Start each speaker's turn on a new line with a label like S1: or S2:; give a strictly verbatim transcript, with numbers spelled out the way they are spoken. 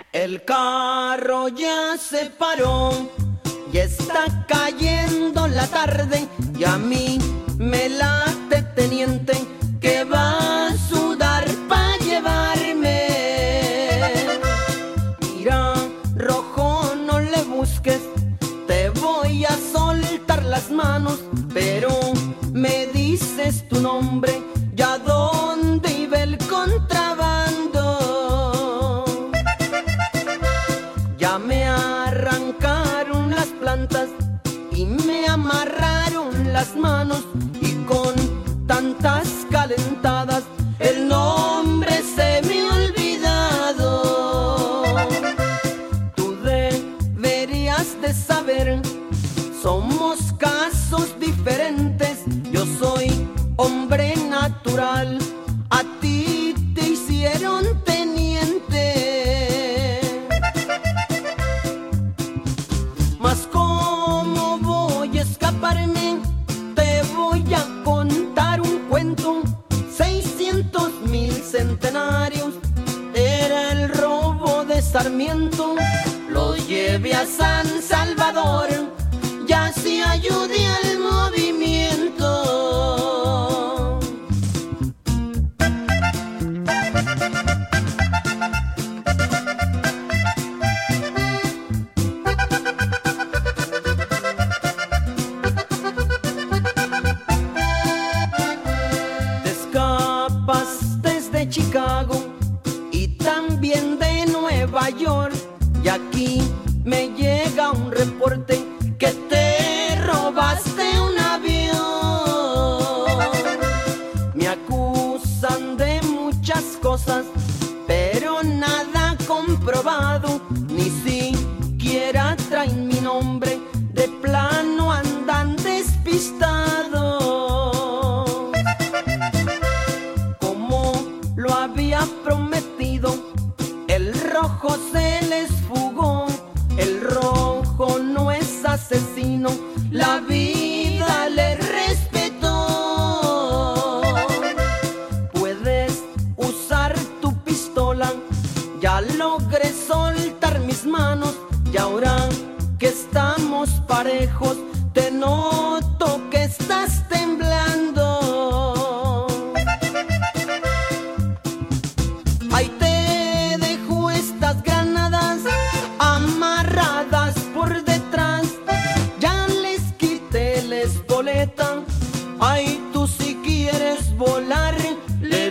S1: El carro ya se paró, ya está cayendo la tarde y a mí me late, teniente, que va a sudar pa' llevarme. Mira, rojo, no le busques, te voy a soltar las manos, pero me dices tu nombre, ya dónde iba el contrabando. Ya me arrancaron las plantas y me amarraron las manos, y con tantas calentadas el nombre se me ha olvidado. Tú deberías de saber, somos casos diferentes. Yo soy hombre natural, a ti te hicieron teniente. Mas ¿cómo voy a escaparme? Te voy a contar un cuento. Seiscientos mil centenarios era el robo de Sarmiento. Lo llevé a San Salvador y así ayudé al movimiento. Te escapaste de Chicago y también de Nueva York, y aquí me llega un reporte que te robaste un avión. Me acusan de muchas cosas, pero nada comprobado, ni siquiera traen mi nombre, de plano andan despistados. Como lo había prometido, el rojo se les fugó. El rojo no es asesino, la vida le respetó. Puedes usar tu pistola, ya logré soltar mis manos, y ahora que estamos parejos, te noto que estás temblando. Ahí te dejo estas granadas amarradas por detrás, ya les quité la espoleta. Ay, tú si quieres volar, le